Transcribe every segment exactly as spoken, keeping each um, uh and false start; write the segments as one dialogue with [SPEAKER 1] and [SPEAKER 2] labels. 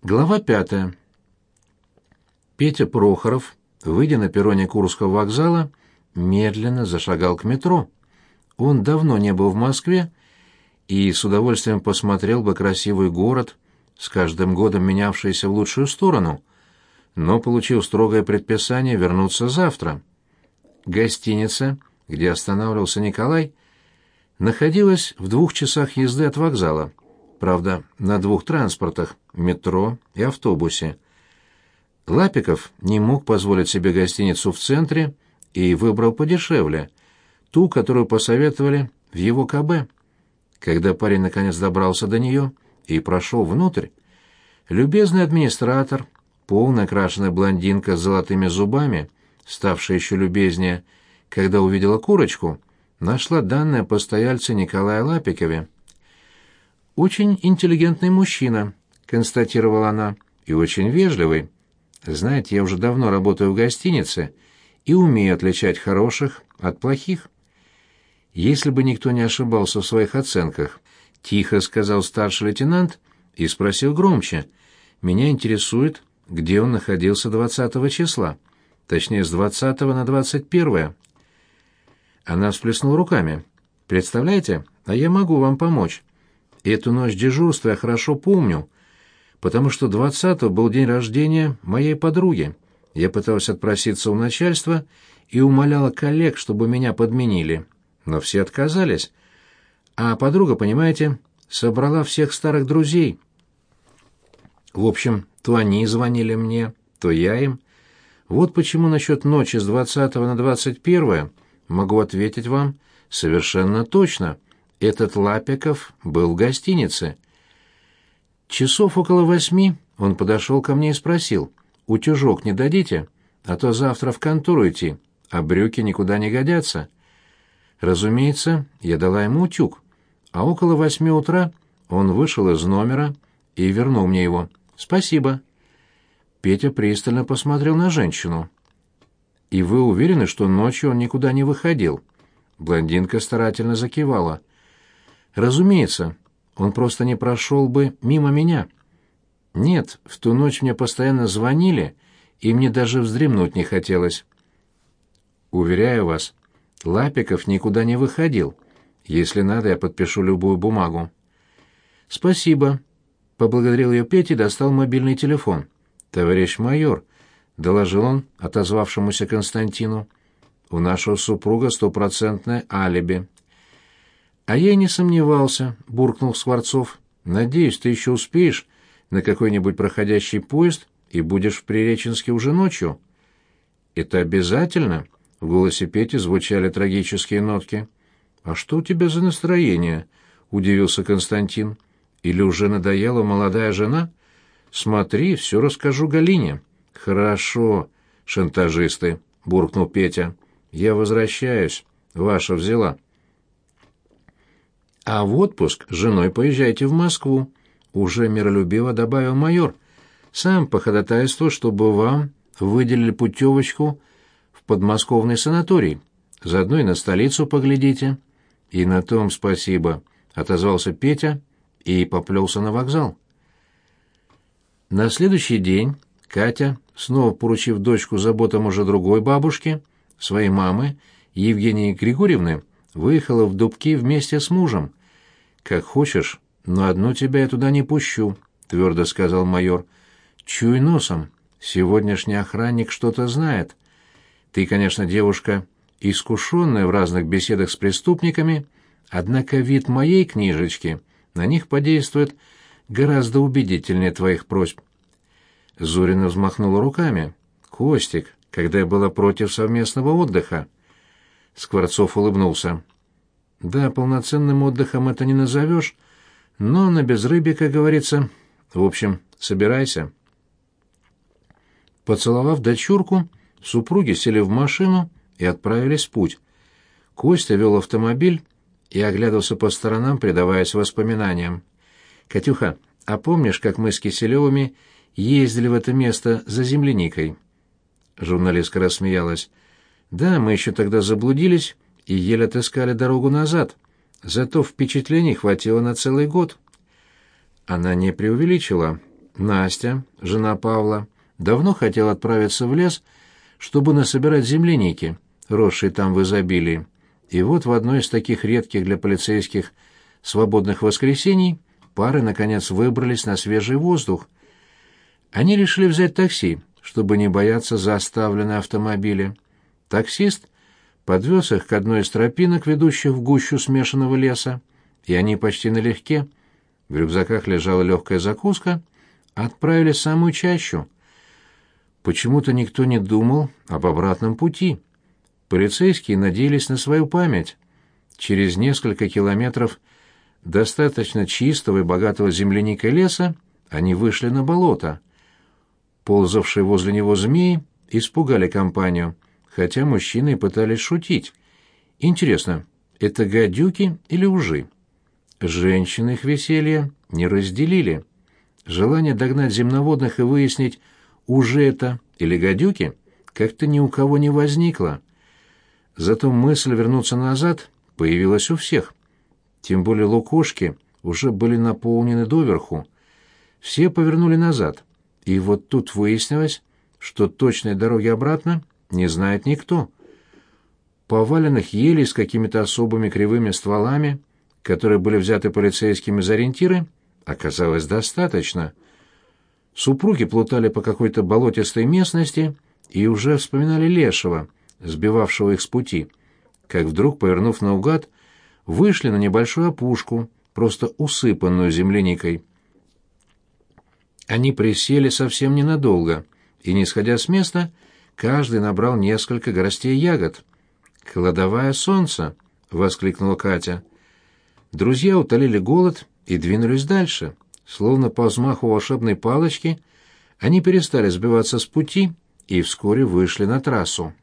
[SPEAKER 1] Глава пятая. Петя Прохоров, выйдя на перроне Курского вокзала, медленно зашагал к метро. Он давно не был в Москве и с удовольствием посмотрел бы красивый город, с каждым годом менявшийся в лучшую сторону, но получил строгое предписание вернуться завтра. Гостиница, где останавливался Николай, находилась в двух часах езды от вокзала. Правда, на двух транспортах — метро и автобусе. Лапиков не мог позволить себе гостиницу в центре и выбрал подешевле, ту, которую посоветовали в его ка бэ. Когда парень наконец добрался до нее и прошел внутрь, любезный администратор, полная крашеная блондинка с золотыми зубами, ставшая еще любезнее, когда увидела курочку, нашла данные о постояльце Николае Лапикове. «Очень интеллигентный мужчина», — констатировала она, — «и очень вежливый. Знаете, я уже давно работаю в гостинице и умею отличать хороших от плохих». «Если бы никто не ошибался в своих оценках», — тихо сказал старший лейтенант и спросил громче. «Меня интересует, где он находился двадцатого числа, точнее, с двадцатого на двадцать первое». Она всплеснула руками. «Представляете, а я могу вам помочь. Эту ночь дежурства я хорошо помню, потому что двадцатого был день рождения моей подруги. Я пыталась отпроситься у начальства и умоляла коллег, чтобы меня подменили, но все отказались. А подруга, понимаете, собрала всех старых друзей. В общем, то они звонили мне, то я им. Вот почему насчет ночи с двадцатого на двадцать первое могу ответить вам совершенно точно. Этот Лапиков был в гостинице. Часов около восьми он подошел ко мне и спросил: «Утюжок не дадите? А то завтра в контору идти, а брюки никуда не годятся». Разумеется, я дала ему утюг, а около восьми утра он вышел из номера и вернул мне его. «Спасибо». Петя пристально посмотрел на женщину. «И вы уверены, что ночью он никуда не выходил?» Блондинка старательно закивала. «Разумеется, он просто не прошел бы мимо меня. Нет, в ту ночь мне постоянно звонили, и мне даже вздремнуть не хотелось. Уверяю вас, Лапиков никуда не выходил. Если надо, я подпишу любую бумагу». «Спасибо», — поблагодарил ее Петя и достал мобильный телефон. «Товарищ майор», — доложил он отозвавшемуся Константину, — «у нашего супруга стопроцентное алиби». «А я и не сомневался», — буркнул Скворцов. «Надеюсь, ты еще успеешь на какой-нибудь проходящий поезд и будешь в Приреченске уже ночью». «Это обязательно?» — в голосе Пети звучали трагические нотки. «А что у тебя за настроение?» — удивился Константин. «Или уже надоела молодая жена? Смотри, все расскажу Галине». «Хорошо, шантажисты», — буркнул Петя. «Я возвращаюсь. Ваша взяла». «А в отпуск с женой поезжайте в Москву», — уже миролюбиво добавил майор. «Сам походатайствую, чтобы вам выделили путевочку в подмосковный санаторий. Заодно и на столицу поглядите». «И на том спасибо», — отозвался Петя и поплелся на вокзал. На следующий день Катя, снова поручив дочку заботам уже другой бабушки, своей мамы, Евгении Григорьевны, выехала в Дубки вместе с мужем. «Как хочешь, но одну тебя я туда не пущу», — твердо сказал майор. «Чуй носом, сегодняшний охранник что-то знает. Ты, конечно, девушка искушенная в разных беседах с преступниками, однако вид моей книжечки на них подействует гораздо убедительнее твоих просьб». Зорина взмахнула руками. «Костик, когда я была против совместного отдыха». Скворцов улыбнулся. «Да, полноценным отдыхом это не назовешь, но на безрыбье, как говорится. В общем, собирайся». Поцеловав дочурку, супруги сели в машину и отправились в путь. Костя вел автомобиль и оглядывался по сторонам, предаваясь воспоминаниям. «Катюха, а помнишь, как мы с Киселевыми ездили в это место за земляникой?» Журналистка рассмеялась. «Да, мы еще тогда заблудились и еле отыскали дорогу назад. Зато впечатлений хватило на целый год». Она не преувеличила. Настя, жена Павла, давно хотела отправиться в лес, чтобы насобирать земляники, росшие там в изобилии. И вот в одно из таких редких для полицейских свободных воскресений пары, наконец, выбрались на свежий воздух. Они решили взять такси, чтобы не бояться за оставленные автомобили. Таксист подвез их к одной из тропинок, ведущих в гущу смешанного леса, и они почти налегке, в рюкзаках лежала легкая закуска, отправились в самую чащу. Почему-то никто не думал об обратном пути. Полицейские надеялись на свою память. Через несколько километров достаточно чистого и богатого земляникой леса они вышли на болото. Ползавшие возле него змеи испугали компанию, хотя мужчины пытались шутить. Интересно, это гадюки или ужи? Женщины их веселья не разделили. Желание догнать земноводных и выяснить, ужи это или гадюки, как-то ни у кого не возникло. Зато мысль вернуться назад появилась у всех. Тем более лукошки уже были наполнены доверху. Все повернули назад, и вот тут выяснилось, что точной дороги обратно не знает никто. Поваленных елей с какими-то особыми кривыми стволами, которые были взяты полицейскими за ориентиры, оказалось достаточно. Супруги плутали по какой-то болотистой местности и уже вспоминали лешего, сбивавшего их с пути, как вдруг, повернув наугад, вышли на небольшую опушку, просто усыпанную земляникой. Они присели совсем ненадолго, и, не сходя с места, каждый набрал несколько горстей ягод. «Кладовая солнца!» — воскликнула Катя. Друзья утолили голод и двинулись дальше. Словно по взмаху волшебной палочки, они перестали сбиваться с пути и вскоре вышли на трассу.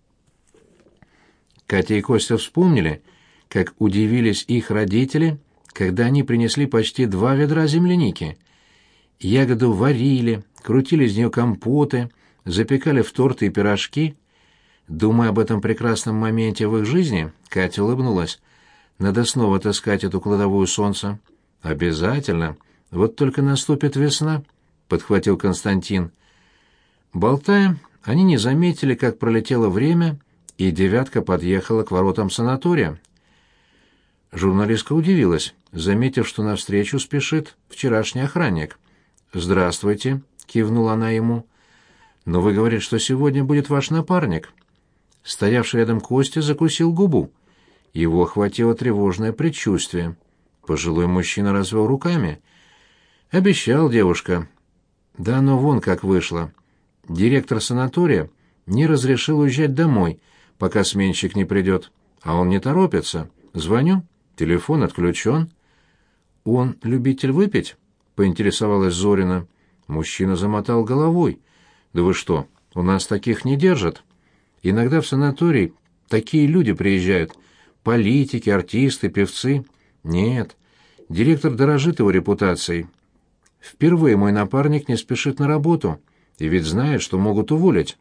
[SPEAKER 1] Катя и Костя вспомнили, как удивились их родители, когда они принесли почти два ведра земляники. Ягоду варили, крутили из нее компоты, запекали в торты и пирожки. Думая об этом прекрасном моменте в их жизни, Катя улыбнулась. Надо снова таскать эту кладовую солнца. Обязательно. Вот только наступит весна, подхватил Константин. Болтая, они не заметили, как пролетело время, и девятка подъехала к воротам санатория. Журналистка удивилась, заметив, что навстречу спешит вчерашний охранник. «Здравствуйте», — кивнула она ему. «Но вы говорите, что сегодня будет ваш напарник». Стоявший рядом Костя закусил губу. Его охватило тревожное предчувствие. Пожилой мужчина развел руками. «Обещал, девушка». «Да, но вон как вышло. Директор санатория не разрешил уезжать домой, пока сменщик не придет. А он не торопится. Звоню, телефон отключен». «Он любитель выпить?» — поинтересовалась Зорина. Мужчина замотал головой. «Да вы что, у нас таких не держат. Иногда в санаторий такие люди приезжают. Политики, артисты, певцы. Нет, директор дорожит его репутацией. Впервые мой напарник не спешит на работу, и ведь знает, что могут уволить».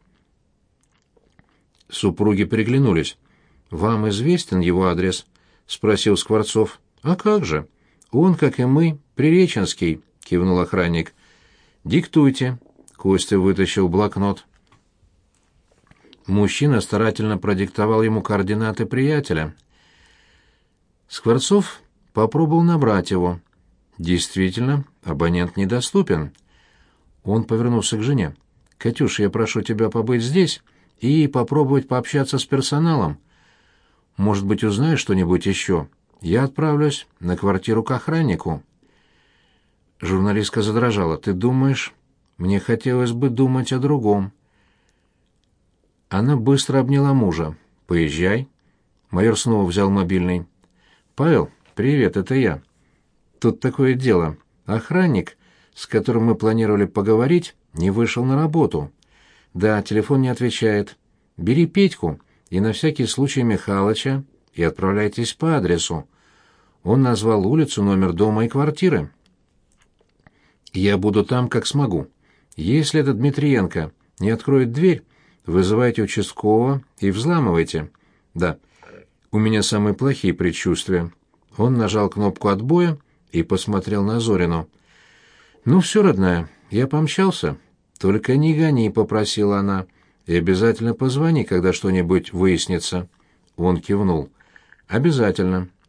[SPEAKER 1] Супруги переглянулись. «Вам известен его адрес?» — спросил Скворцов. «А как же? Он, как и мы, Приреченский», — кивнул охранник. «Диктуйте». Костя вытащил блокнот. Мужчина старательно продиктовал ему координаты приятеля. Скворцов попробовал набрать его. Действительно, абонент недоступен. Он повернулся к жене. «Катюша, я прошу тебя побыть здесь и попробовать пообщаться с персоналом. Может быть, узнаешь что-нибудь еще? Я отправлюсь на квартиру к охраннику». Журналистка задрожала. «Ты думаешь? Мне хотелось бы думать о другом». Она быстро обняла мужа. «Поезжай». Майор снова взял мобильный. «Павел, привет, это я. Тут такое дело. Охранник, с которым мы планировали поговорить, не вышел на работу. Да, телефон не отвечает. Бери Петьку и на всякий случай Михалыча и отправляйтесь по адресу». Он назвал улицу, номер дома и квартиры. «Я буду там, как смогу. Если этот Дмитриенко не откроет дверь, вызывайте участкового и взламывайте. Да, у меня самые плохие предчувствия». Он нажал кнопку отбоя и посмотрел на Зорину. «Ну все, родная, Я помчался. «Только не гони», — попросила она, — «и обязательно позвони, когда что-нибудь выяснится». Он кивнул. «Обязательно.